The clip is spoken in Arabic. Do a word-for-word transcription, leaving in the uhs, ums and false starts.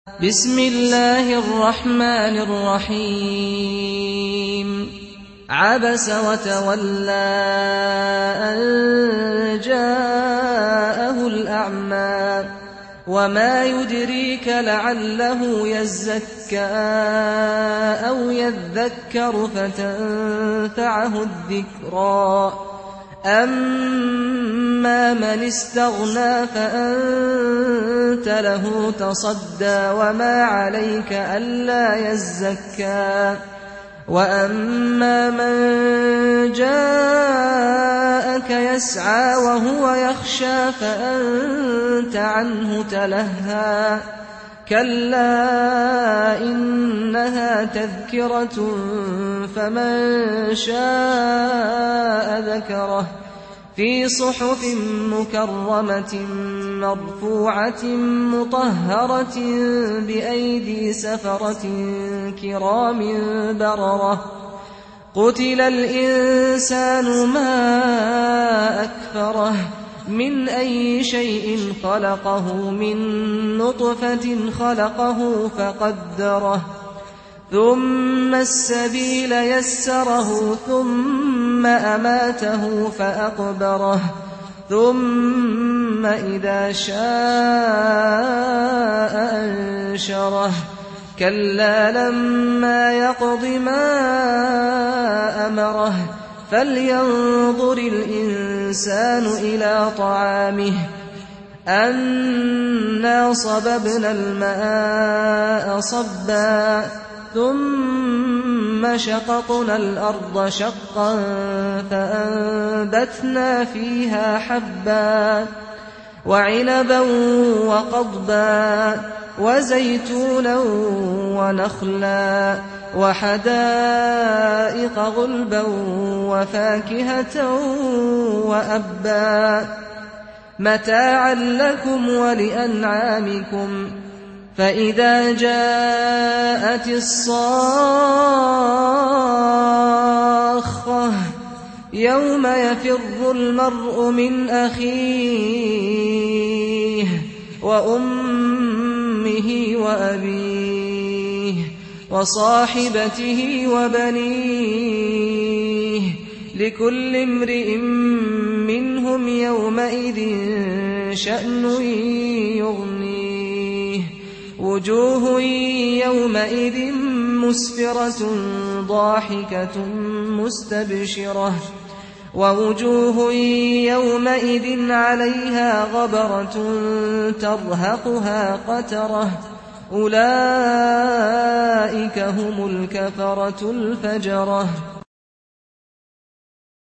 بسم الله الرحمن الرحيم عبس وتولى أن جاءه الأعمى وما يدريك لعله يزكى أو يذكر فتنفعه الذكرى أما من استغنى فأنت له تصدى وما عليك ألا يزكى وأما من جاءك يسعى وهو يخشى فأنت عنه تلهى كلا إنها تذكرة فمن شاء ذكره في صحف مكرمة مرفوعة مطهرة بأيدي سفرة كرام بررة قتل الإنسان ما أكفره من أي شيء خلقه من نطفة خلقه فقدره ثم السبيل يسره ثم أماته فأقبره ثم إذا شاء أنشره كلا لما يقض ما أمره فلينظر الإنسان إلى طعامه أنا صببنا الماء صبا ثم شققنا الأرض شقا فأنبتنا فيها حبا وعنبا وقضبا وزيتونا ونخلا وحدائق غلبا وفاكهة وأبا متاعا لكم ولأنعامكم فإذا جاءت الصاخة يوم يفر المرء من أخيه وأمه وأبيه وصاحبته وبنيه لكل امرئ منهم يومئذ شأن يغنيه وجوه يومئذ مسفرة ضاحكة مستبشرة ووجوه يومئذ عليها غبرة ترهقها قترة أولئك هم الكفرة الفجرة.